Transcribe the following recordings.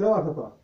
Szevasz,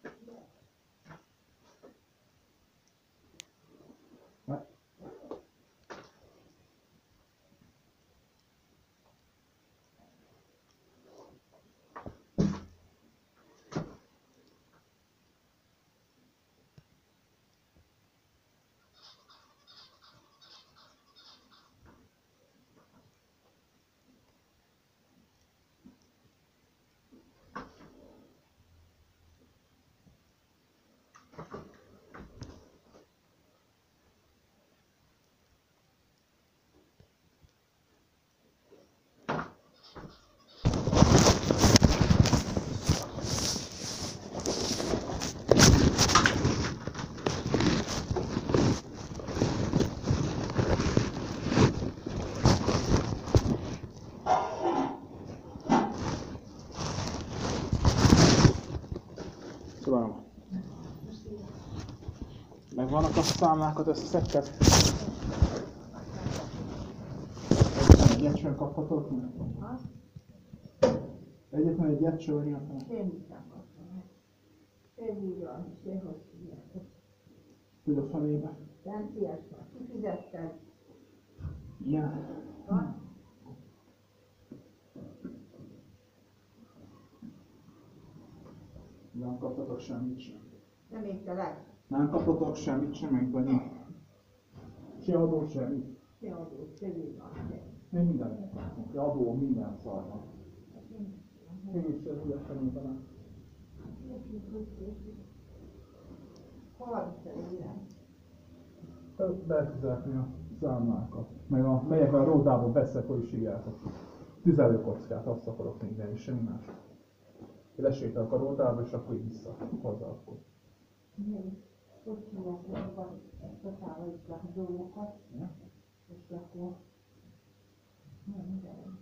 Megvannak a számlákat, összeszedted? Egyet sem kaphatok? Egyetlen egyet sem vagy nyilván? Semmit nem kaptam. Semmi van, sehogy figyeltek. Tudod felébe? Nem figyeltek, kifizetted. Igen. Nem kaptatok semmit sem. Nem értelek? Nem kaptatok semmit sem, meg vagy se adó, semmit. Se adó, se villany, se. Én mindent kaptunk. Adó, minden szarnak. Én is sem ugye felébe. Hol szerintem? Befizetni a számlákat. Meg melyek a ródába veszek, hogy is hívjátok. Tüzelőkockát, azt akarok minden, és semmi más. Lesétálok a ródába, és akkor így vissza hozzá akkor. Hogy csinálják ezt a távolítva a dolgokat, és akkor nem minden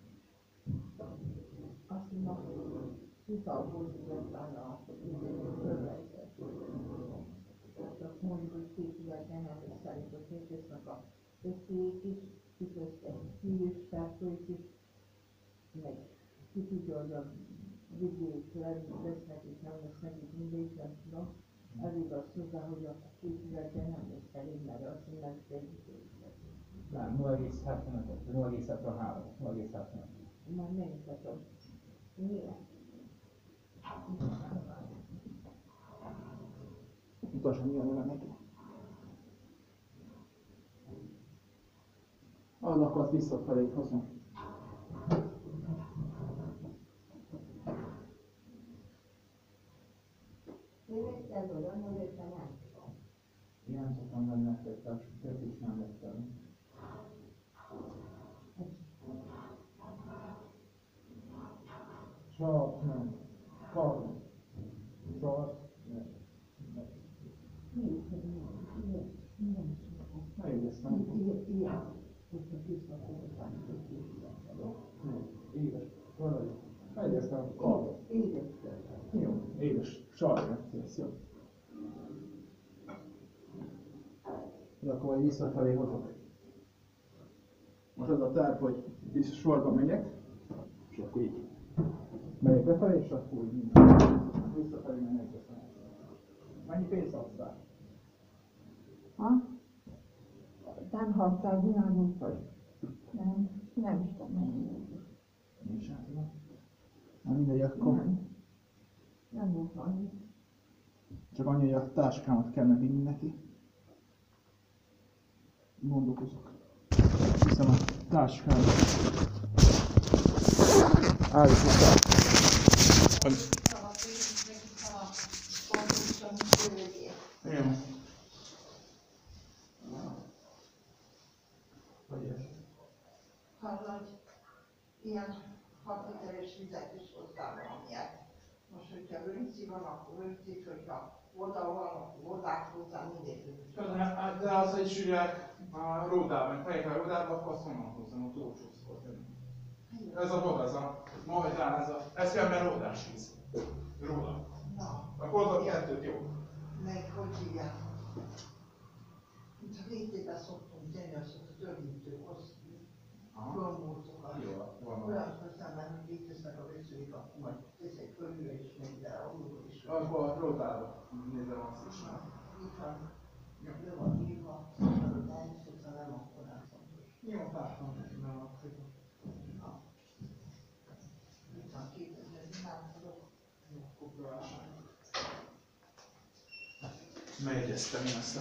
azt mondom, utalbózik aztán a fölvejtett. Csak mondjuk, hogy 2000-ben nem szerint a készítnek a összéjét is, kiközte egy hűs tártóit is, meg ki tudja, hogy a vidék lesznek és nem lesznek itt mindegy, nem tudom. Az igaz hozzá, hogy a 2000-ben nem lesz elég, mert azt nem segítség. Nem, 0,75, 0,73, 0,75. Már nem tudom. Miért? Mutasd, milyen olyan neki. Annak azt visszafelé hozom. Ez oda, hogy éppen nem tudom. Ilyen szoktam venni nektek, tehát több is nem vettem. Csak nem. Karl. Csak nem. Megéreztem. Ilyen. Hogyha visszakoltam, hogy Édes. Valahogy. Megéreztem. Karl. édes. Jó. Édes. Sajnál. Jó. De akkor majd visszafelé hozok. Most az a terv, hogy is sorba megyek, és akkor így. Megyek befelé, és akkor így visszafelé megyek befelé. Mennyi pénzt adtál? Ha? Nem 600 dinárunk vagy? Nem is tudom mennyi. Nincs sem tudom. Na mindegy, akkor. Nem volt annyi. Csak annyi, hogy a táskámat kell megvinni neki. Gondolkozok. Hiszem a táskámat. Állítok el. Jó. Hogy ez? Hallod, ilyen 6 literes vizet is hoztál valamilyen. Most, hogyha önci van, akkor önci, hogyha oda van, akkor odát hozzá, mindegy. De az, hogy sűrűek a ródában, megyek a ródába, akkor azt honnan hozzam, ott olcsósz volt. Ez a róda, ez a momentán, ez kell ródás víz. Róda. Na. Akkor az a kettőt jó. Meg hogy hívják? Mint a VT-ben szoktunk tenni azt a törítőhoz. fölmúltokat. Jó, van. Olyankor szemben, hogy itt tesznek a vécőik, akkor majd teszek fölülre is, még de alulról is. Akkor rotálok, nézem azt is. Itt van, le van írva, hogy elszokta nem akkor elfontos. Jó, látom, nem látszik. Itt van 2000, nem tudok. Jó, akkor megjegyeztem én ezt a...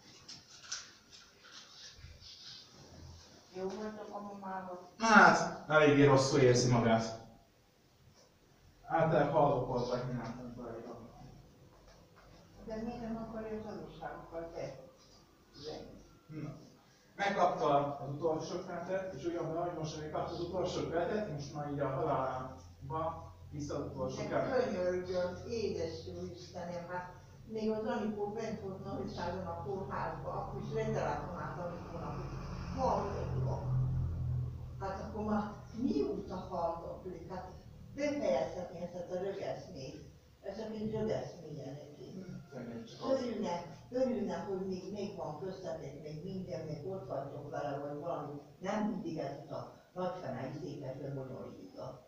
Jó voltak a mamához? Hát, eléggé rosszul érzi magát. Általában haldokoltak, nem tudjuk. De miért nem akarja az adósságokkal te? Megkapta az utolsó keletet, és ugyanúgy, ahogy most megkapta az utolsó keletet, most már így a halálába vissza az utolsó De keletet. könyörgöm, édes jó Istenem, hát még az Anikó bent volt Nagyságon a kórházba, akkor is letelefonált Anikónak, hogy hallgatlak. Hát akkor már mióta hallgatlak? Hát befejezhetni ezt a rögeszmét. Ez csak egy rögeszmélye neki. Örülnek, hogy még van köztetek, még minden, még ott vagytok vele, vagy valami. Nem mindig ezt a nagyfenei széket lebonyolítja.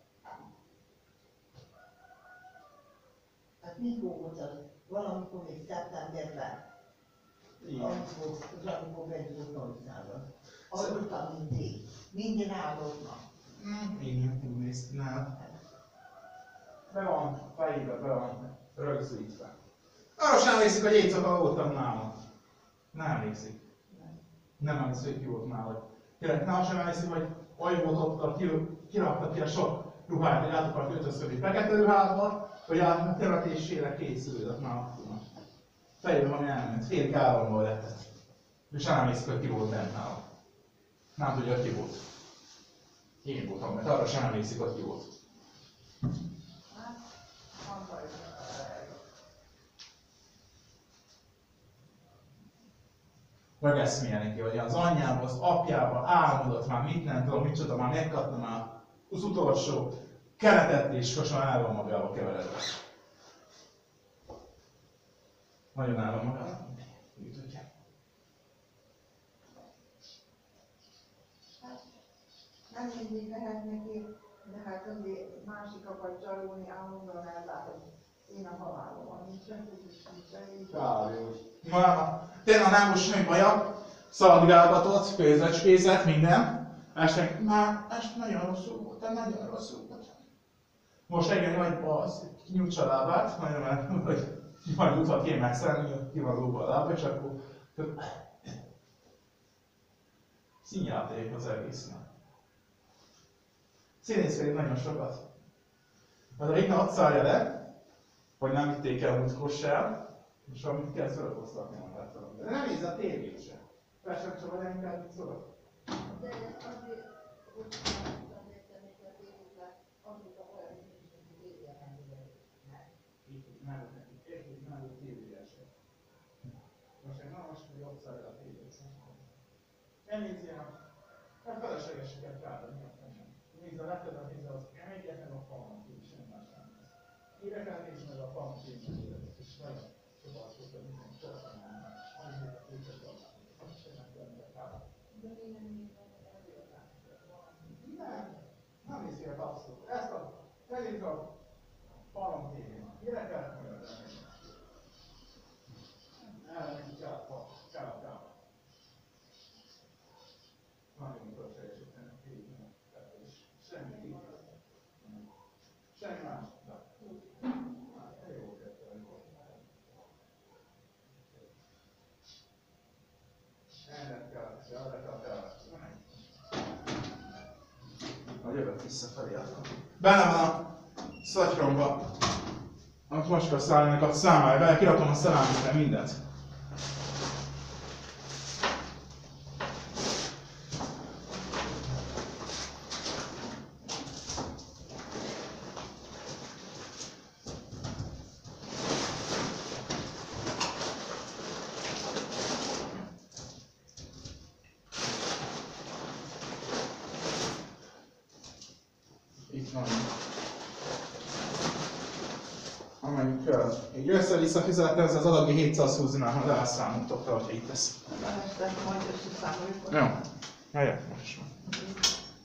Hát mikor volt az? Valamikor még szeptemberben. Amikor az Anikó bent volt Nagyszágon. Aludtam mindig. Minden áldoznak. Igen, úgy néz ki nálad. Be van fejébe, be van rögzítve. Arra sem emlékszik, hogy éjszaka voltam nála. Nem emlékszik. Nem emlékszik, hogy ki volt nála. Tényleg nála sem emlékszik, hogy olyan volt ott, kirakta ki a sok ruhát, hogy át akart öltözködni fekete ruhában, hogy a temetésére készülődött nála. Fejében van elment, fél káromból lett. És nem emlékszik, hogy ki volt bent nála. Nem tudja, hogy ki volt. Én voltam, mert arra sem emlékszik, hogy ki volt. Megeszmélye neki, hogy az anyjába, az apjába álmodott már mit nem tudom, micsoda, már megkapta már az utolsó keretet, és most már el van magába keveredve. Nagyon el van magába. Úgy tudja. Nem mindig lehet neki, de hát azért másikakat csalódni, állandóan ellátod. Én a halálomban nincsen, Kár jó. Tényleg nem most semmi baja, szaladgálgatott, főzecskézett, minden. Este nagyon rosszul voltam, nagyon rosszul voltam. Most engem nagyba nyújtsa a lábát, nagyon mert hogy majd utat én megszerelni, hogy ki van lóba a lába, és akkor színjáték az egésznek. Színészkedik nagyon sokat. Mert a Rina ott szállja le, hogy nem vitték el múltkor sem, és amit kell szörökoztatni magát valamit. De nem nézze a tévét sem. Persze csak a leginkább mit szólok. De azért úgy csináltam érteni a tévékben, azóta olyan nincs, hogy tévére nem néznek. Nem volt nekik, érték, nem volt tévére sem. Most én nem most, hogy ott szállja a tévét sem. Elnézzél, hát feleségeseket kárni. Nézd a letedet, nézd az keméket, meg a falmat, így sem más nem lesz. Ide kell nézni meg a falmat, így sem életet, és nagyon sokat szokta minden sorban állni. Azért a tévét adnak, azt sem nem kell minden kárni. De mi nem nézem, hogy előadásra valami. Nem nézi a tapszót. Ezt a, megint a falon tévén. Ide kell megölni. Erre neki kell a fal, kell. Nagyon mutat teljesíteni a tévén. Semmi kívül. Semmi más. Jó kettő. Erre kell. A jövök visszafelé akkor. Benne van a szatyromba, amit macska szállnak a számára, vele kirakom a szalámit, mindent. Itt van. Amelyik így össze-vissza fizettem, ez az adagi 720-nál, ha elszámoltok rá, hogyha itt lesz. Este majd összeszámoljuk. Jó. Jajjá, most van.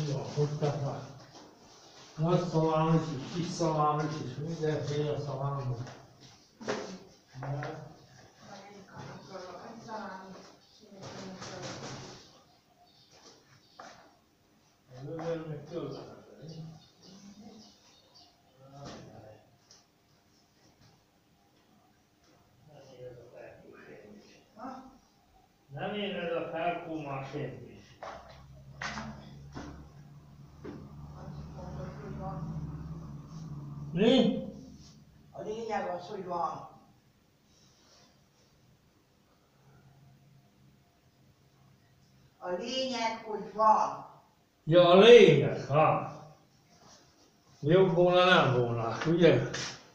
Jó, hoztak már. Nagy szalámit is, kis szalámit is, mindenféle szalámit. Előbb meg tőle. Nem éred a felkúmás is. Mi? A lényeg az, hogy van. A lényeg, hogy van. Ja, a lényeg, hát. Jobb volna nem volna, ugye?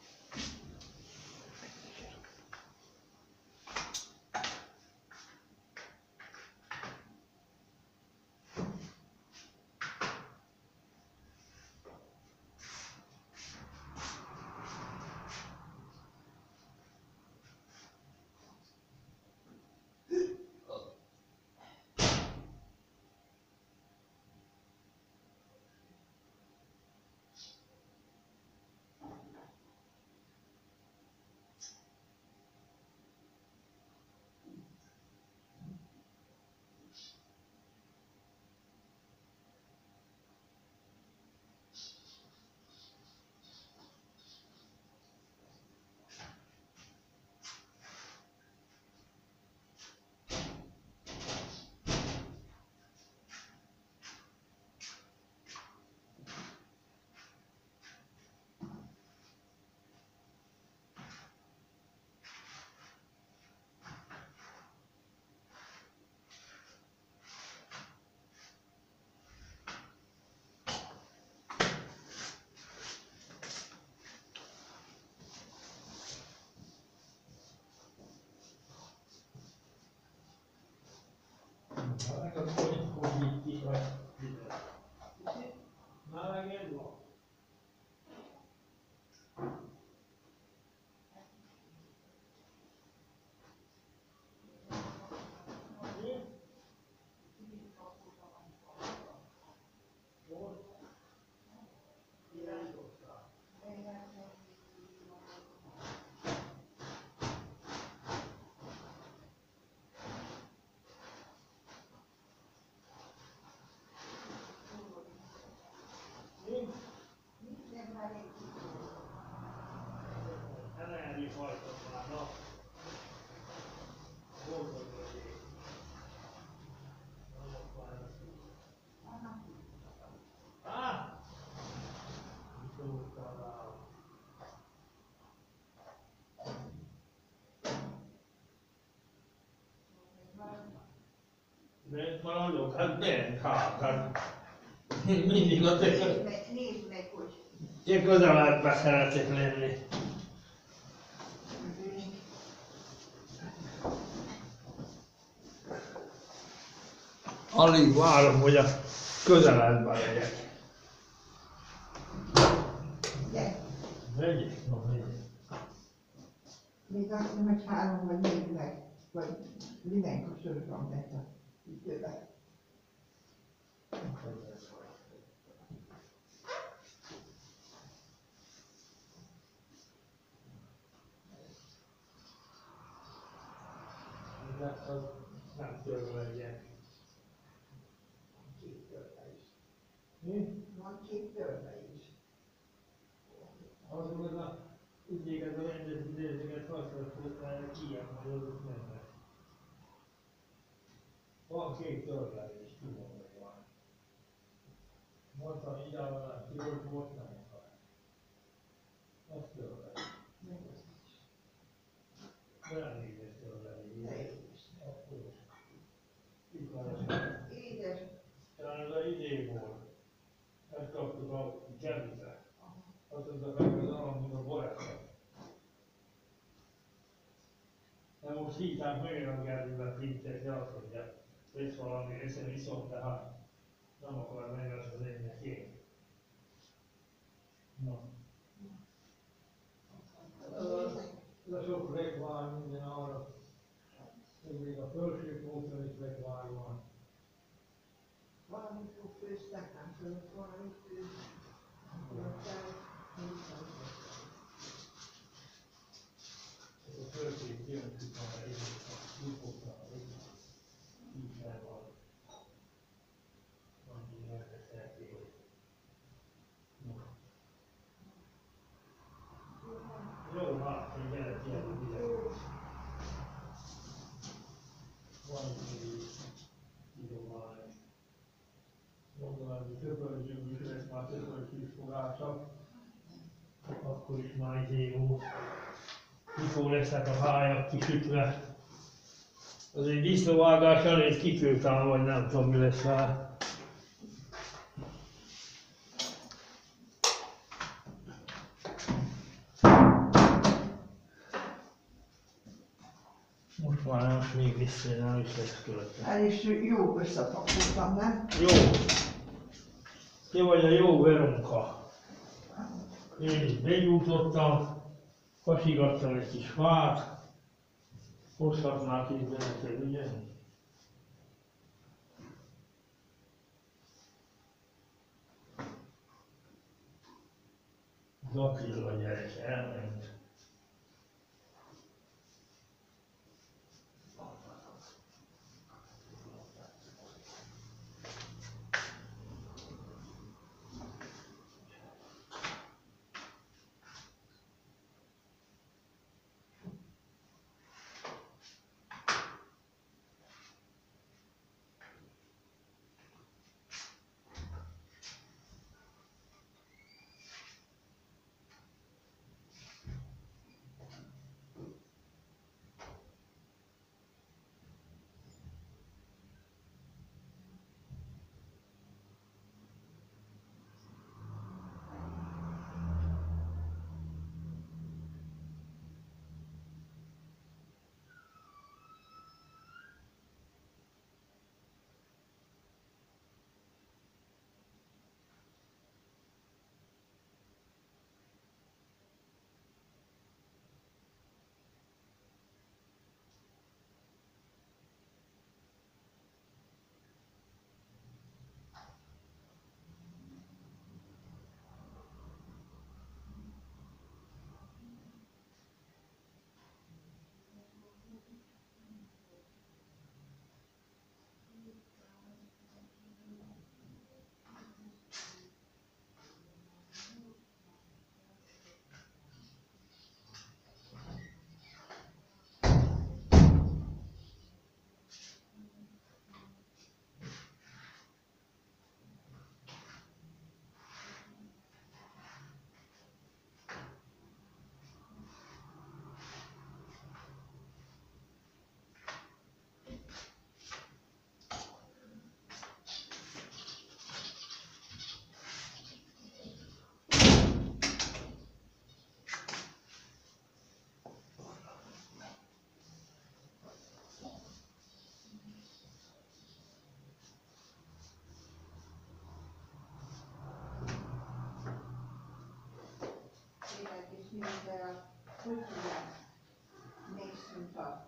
Bent maradok? Hát bent, hát mindig a Nézd meg, hogy... te közeledbe szeretek lenni. Alig várom, hogy a közeledbe legyek. Gyere. Megyek, no megyek. Még azt hiszem, hogy 3 vagy 4 meg, vagy mindenki sor van bent a időben. Az nem törve legyen. Mi? Van 2 törve is. Azokat a ügyéket, a rendes idézőket használható, kiemolódott mennek. Van 2 törlelés, tudom, hogy van. Mondtam, így állnám, ki volt nem akar. Az törlelés. Nem édes törlelés. Akkor itt van a sár. Édes. Talán az a idé volt. Ezt kaptuk a kevitre. Azt mondta meg az alapunk a boreszet. De most hittem nagyon a Gerdibe pintek, de azt mondja, hogy valami részen iszom, tehát nem akar menni, az ennek én. Na. Ez a sok reklám minden arra, még a felsőkócon is reklám van. Valamikor főztek, nem vágások, akkor is már jó. Mikor lesznek a hájak kisütve. Az egy disznóvágás elég kikőtál, vagy nem tudom mi lesz vele. Most már nem, még vissza, nem is lesz körülöttem. El is jó összepakoltam, nem? Jó. Ti vagy a jó Veronka. Én is begyújtottam, kasigattam egy kis fát. Hozhatnák itt benneteg, ugye? Zakilla gyerek elment. mivel hogy hívják, megszűnt a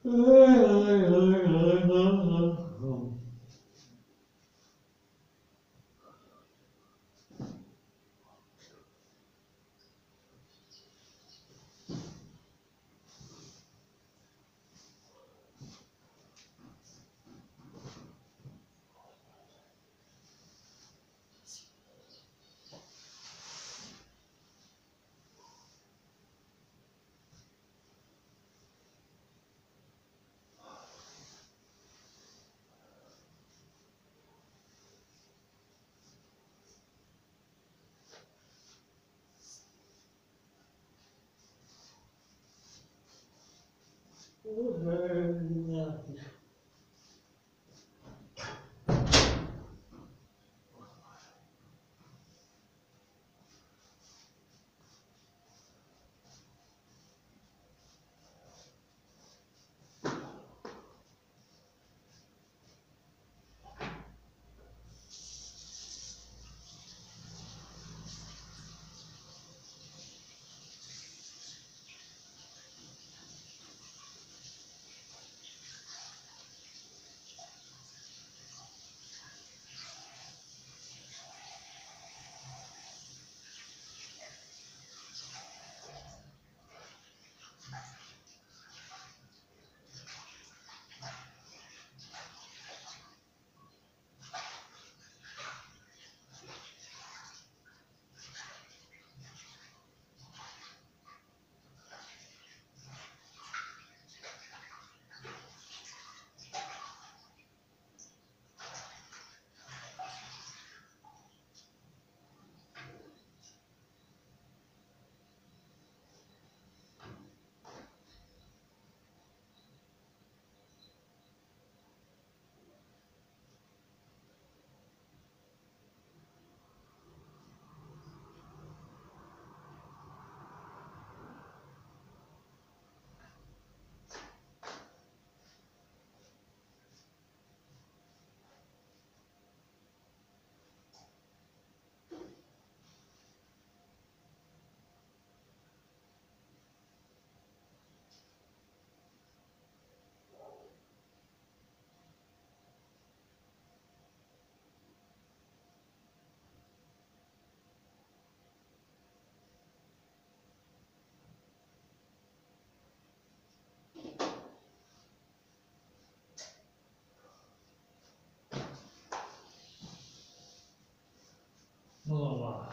Olá.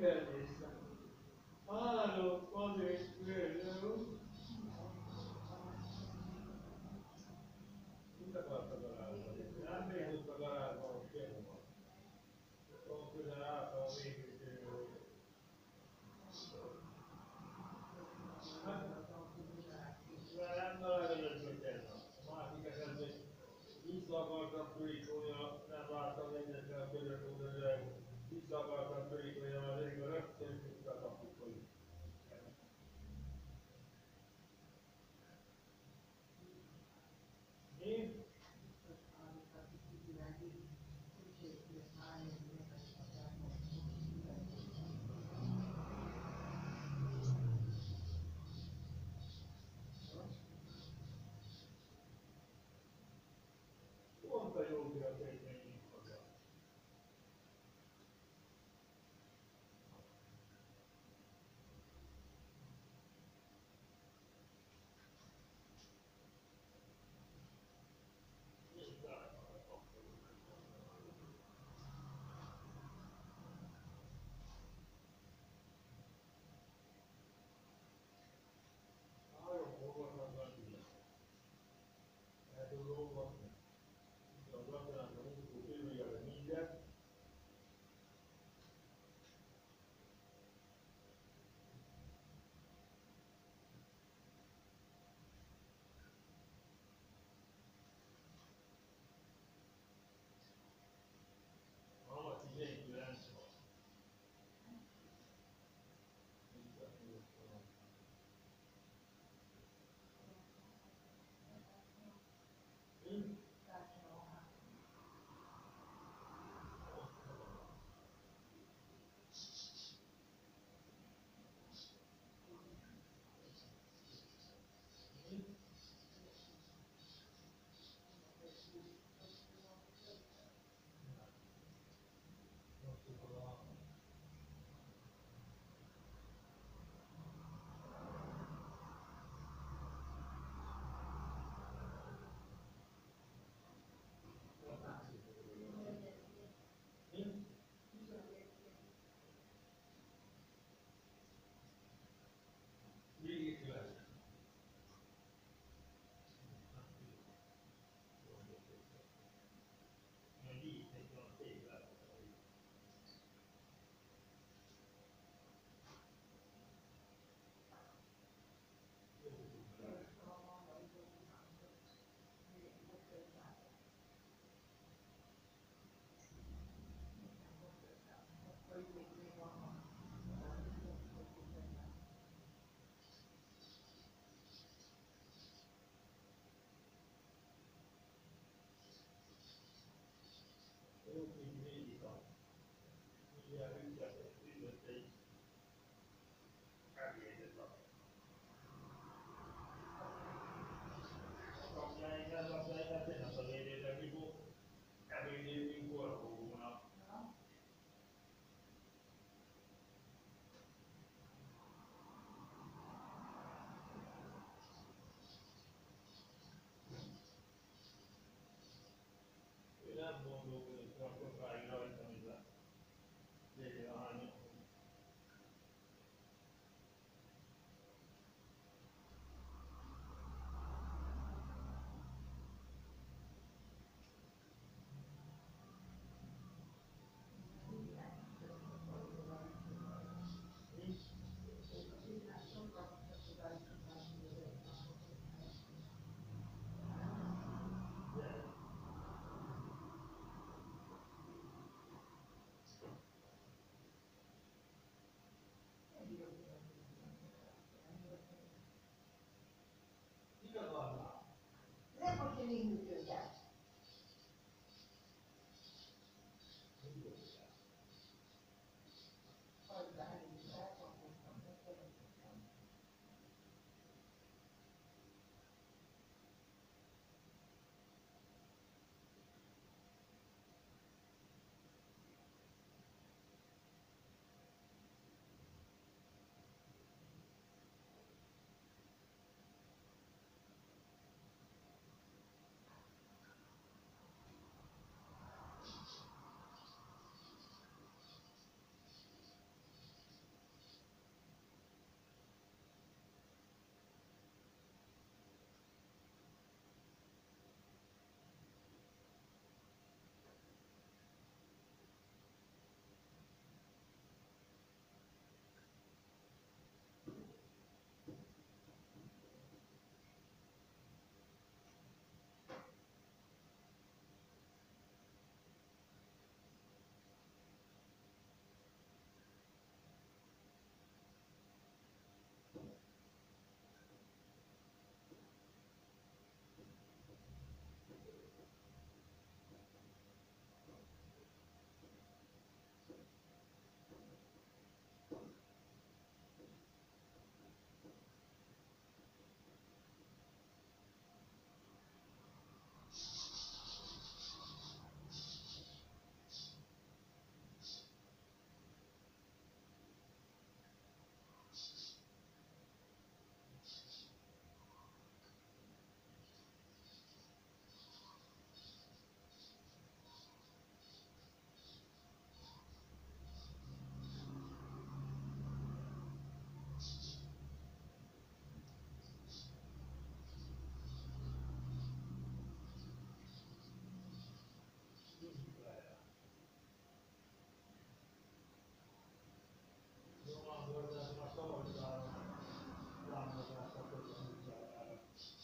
kivernéztem. Három azért például. Mit akarsz a garázsban? Nem még ott a garázsban, hogy kérem van. Ott közel álltam a végül kérem. Nem találkozom, hogy tegnap. A másik esetben vissza akartam turíkolni, nem láttam egyetlen a között, hogy vissza akartam turíkolni, azért rögtön visszakaptuk, hogy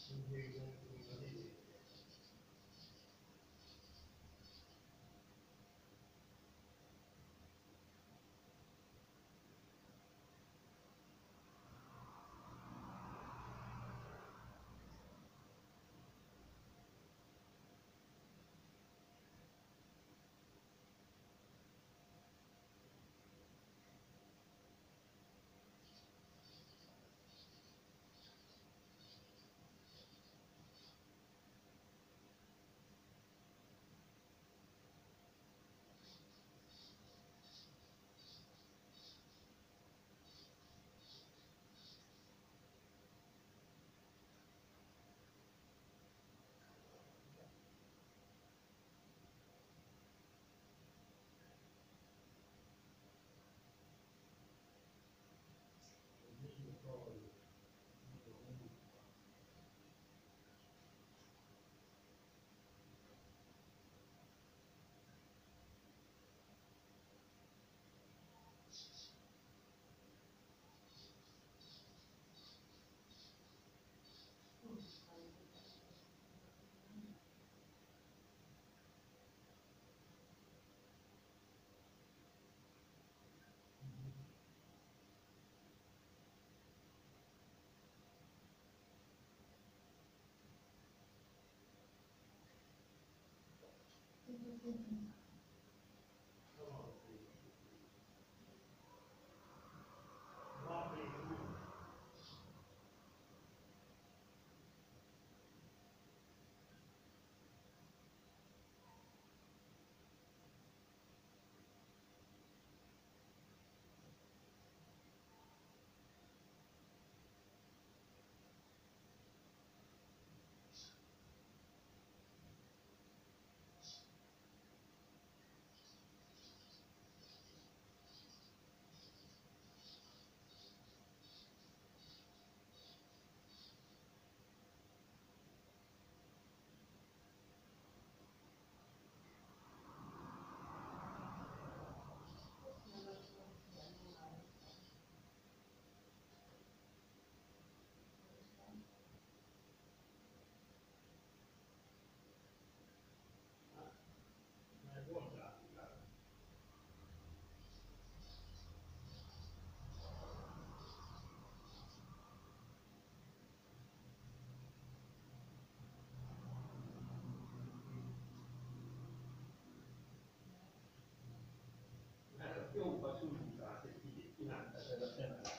Jóba szúrtál, egy kicsit kirántad a szemet.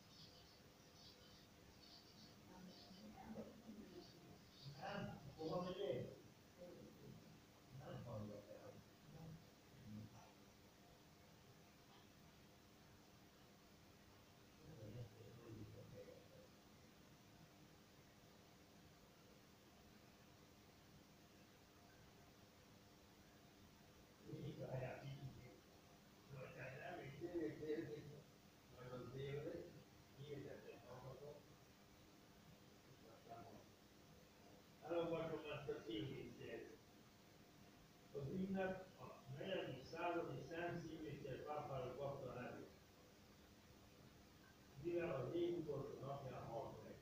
Nem? Hova megyél? Nem hallgat el. Elolvasom ezt a szívvészét. Az ünnep a 4. századi Szent Szívvészér pápára kapta a nevét, mivel az év utolsó napján halt meg.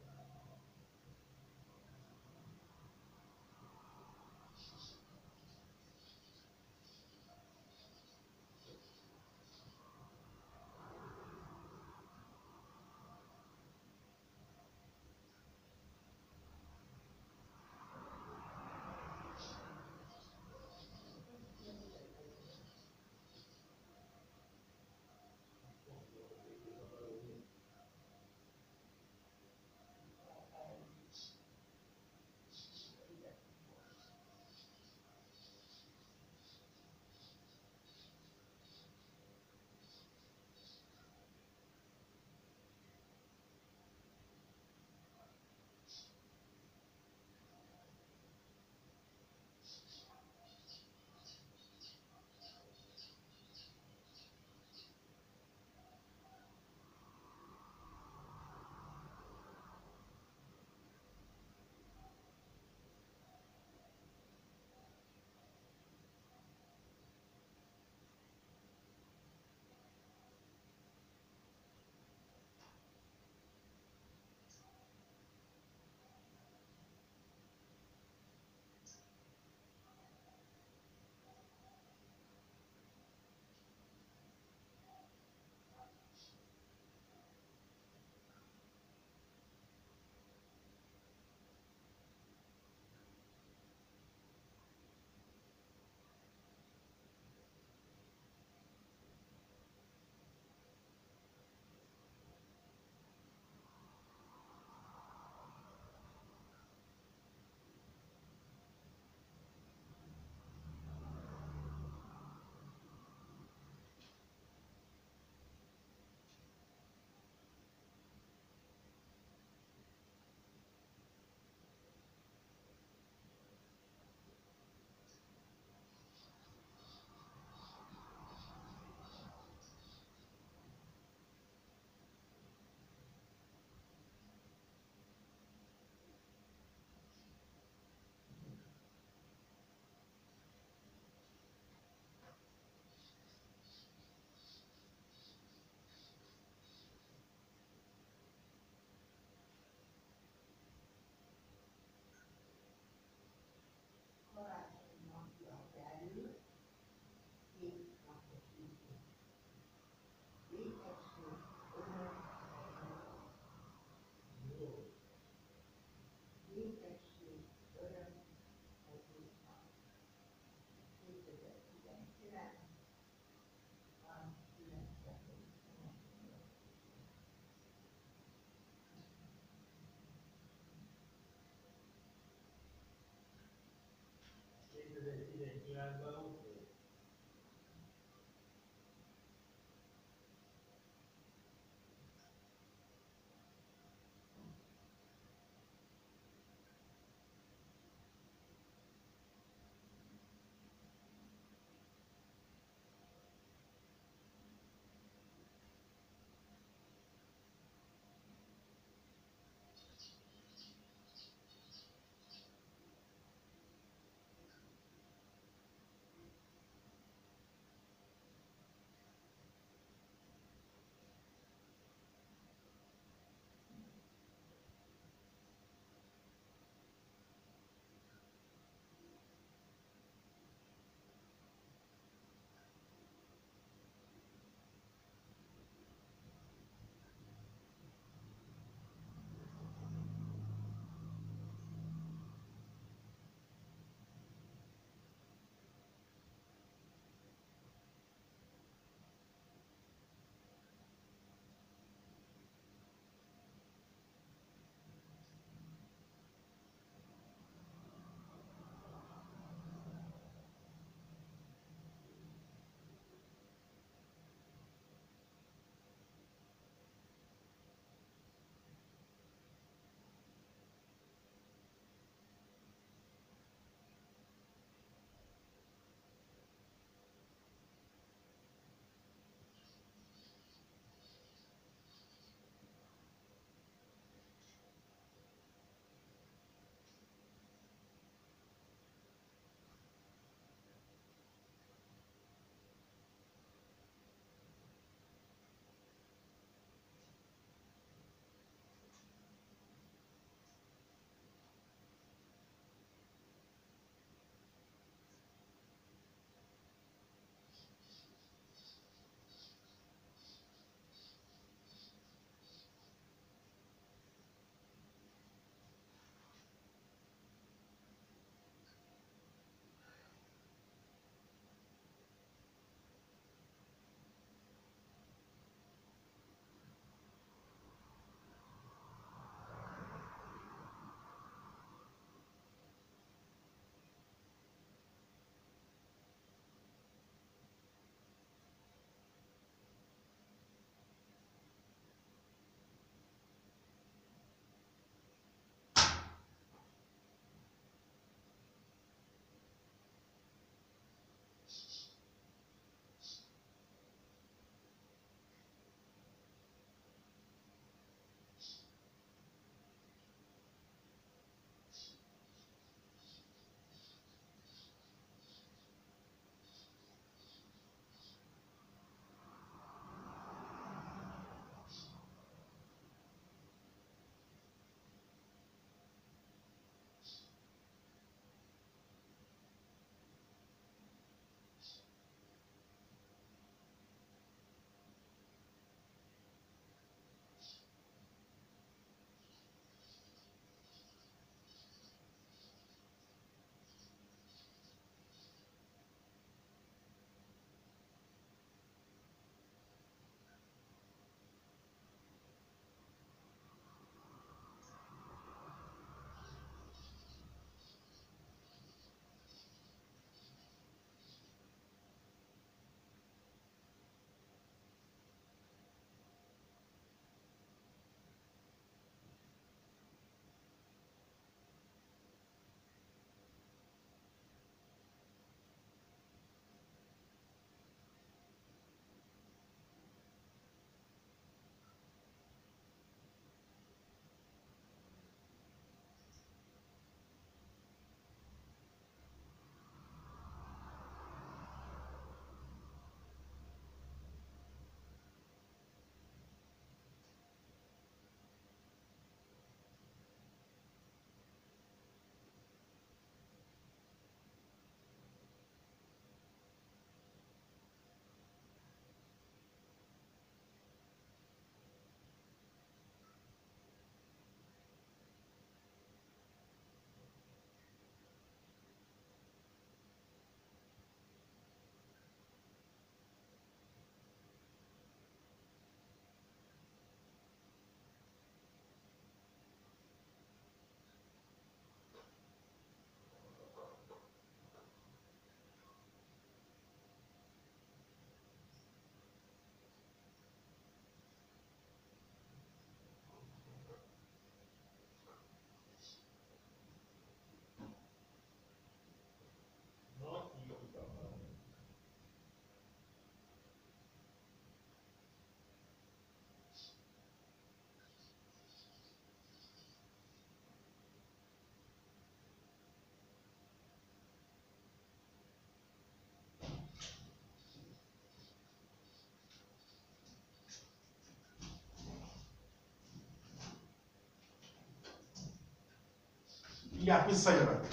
Mindjárt visszajövök.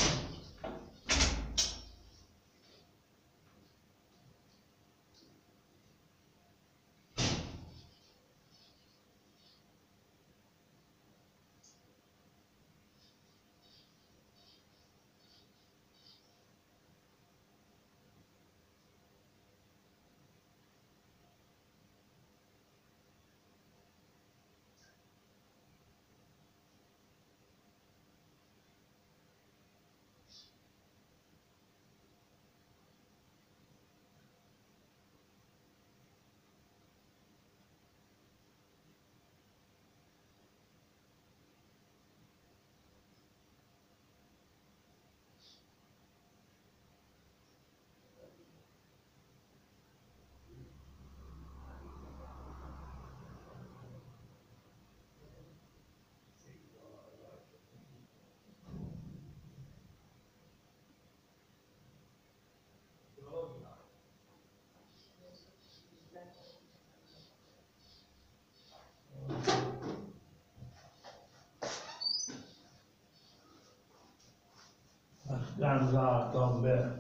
Nem zártam be.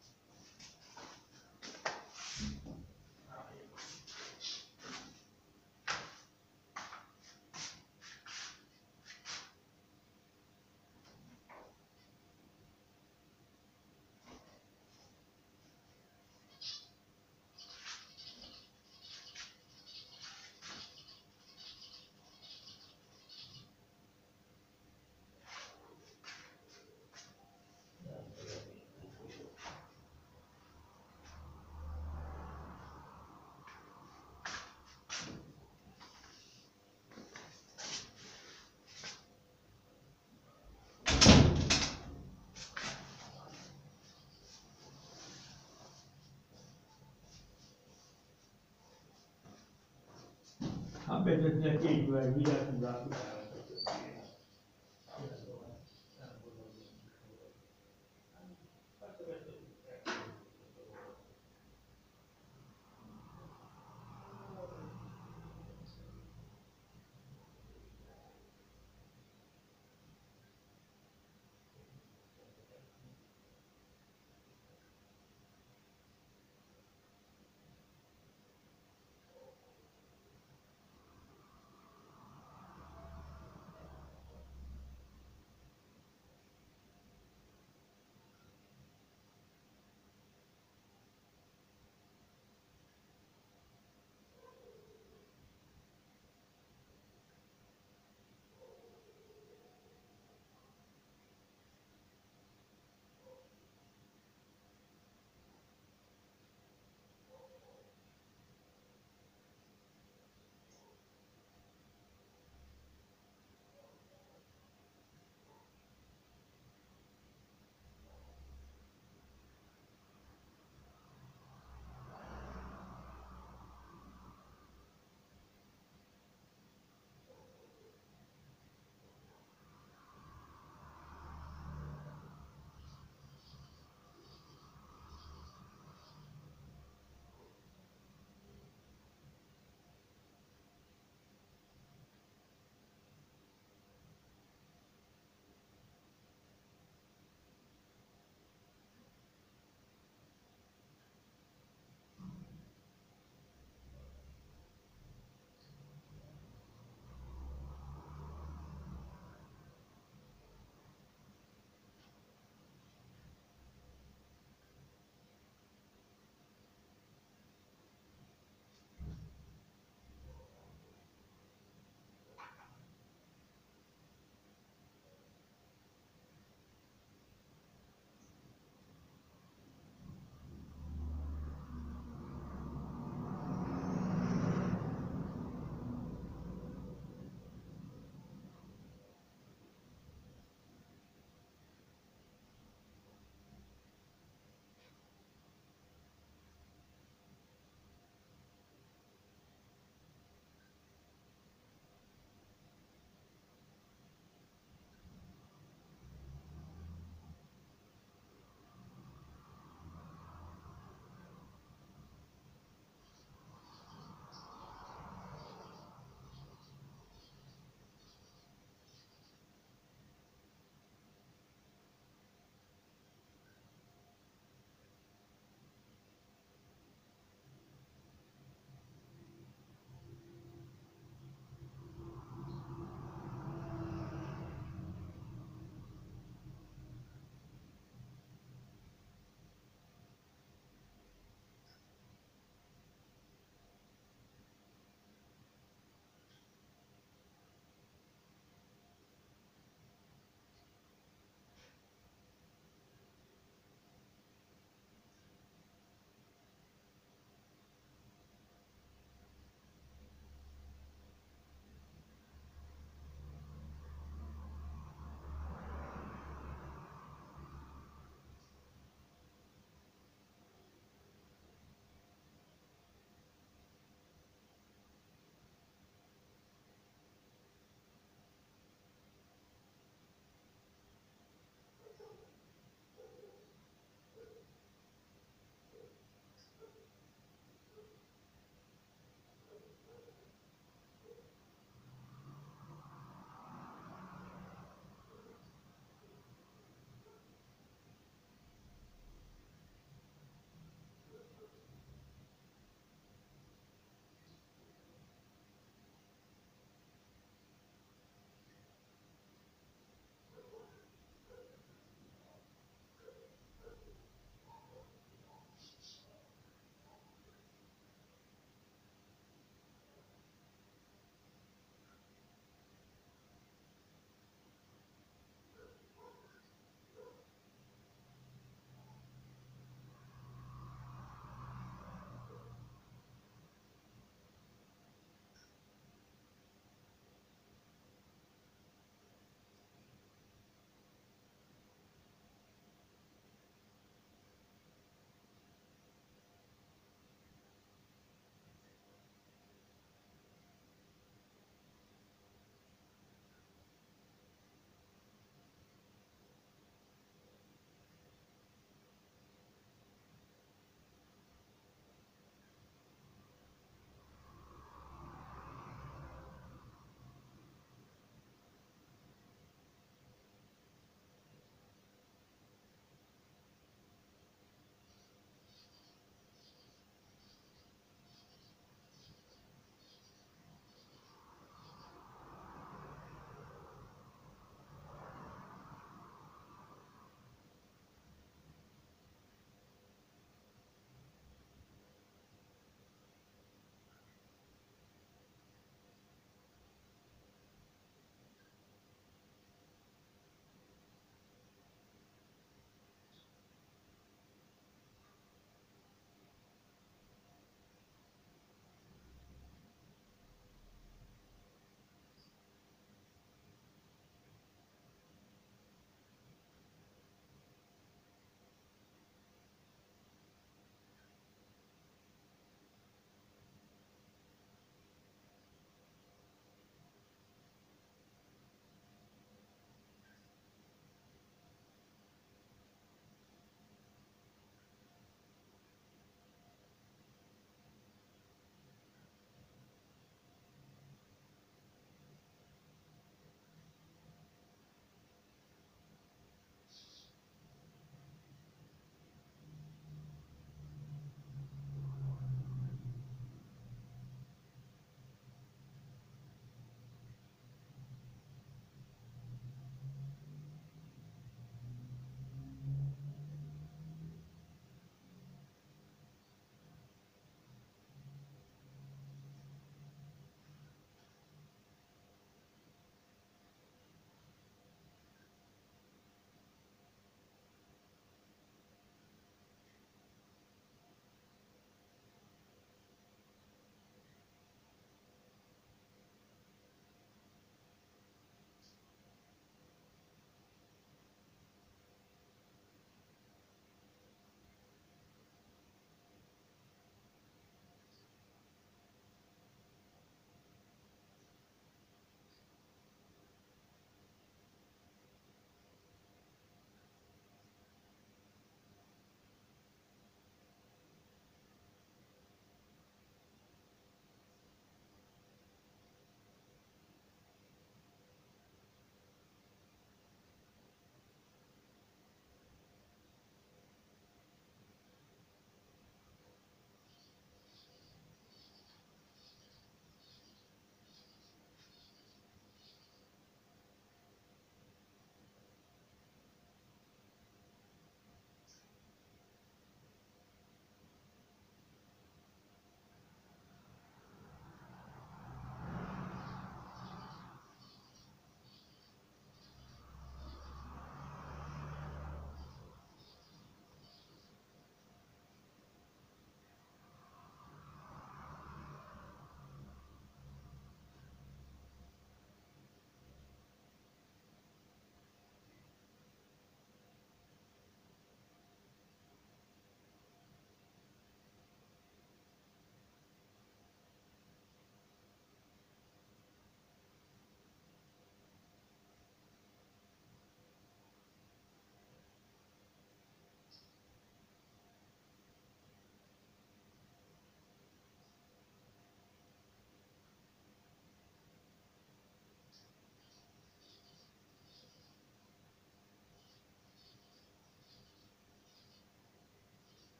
Hát vezetnek így meg, mindjárt tudják.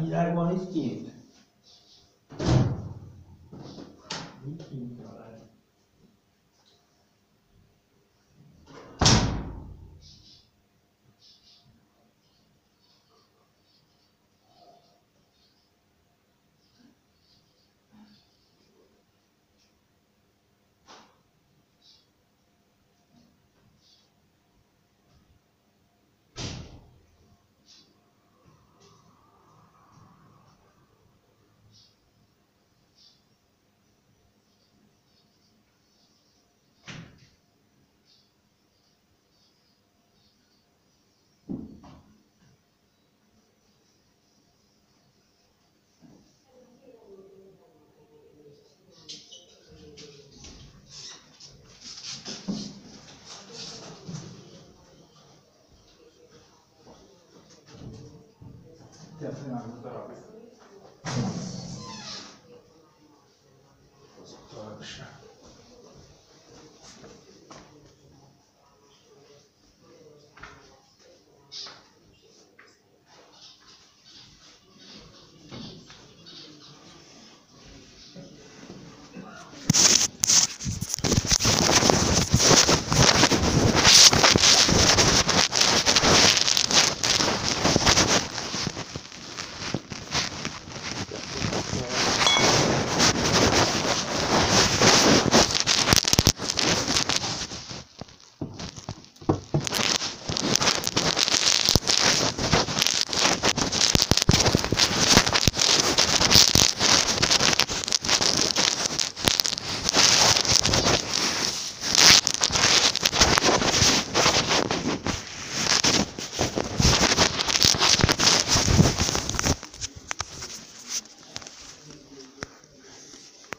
virág van itt két? Mit kint talán? Csinálunk darabig. Az a tartsa.